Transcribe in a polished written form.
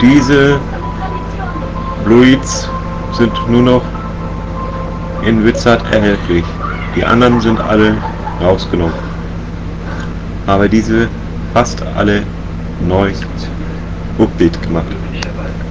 Diese Bluids sind nur noch in Wizard erhältlich. Die anderen sind alle rausgenommen. Aber diese fast alle neu Update gemacht.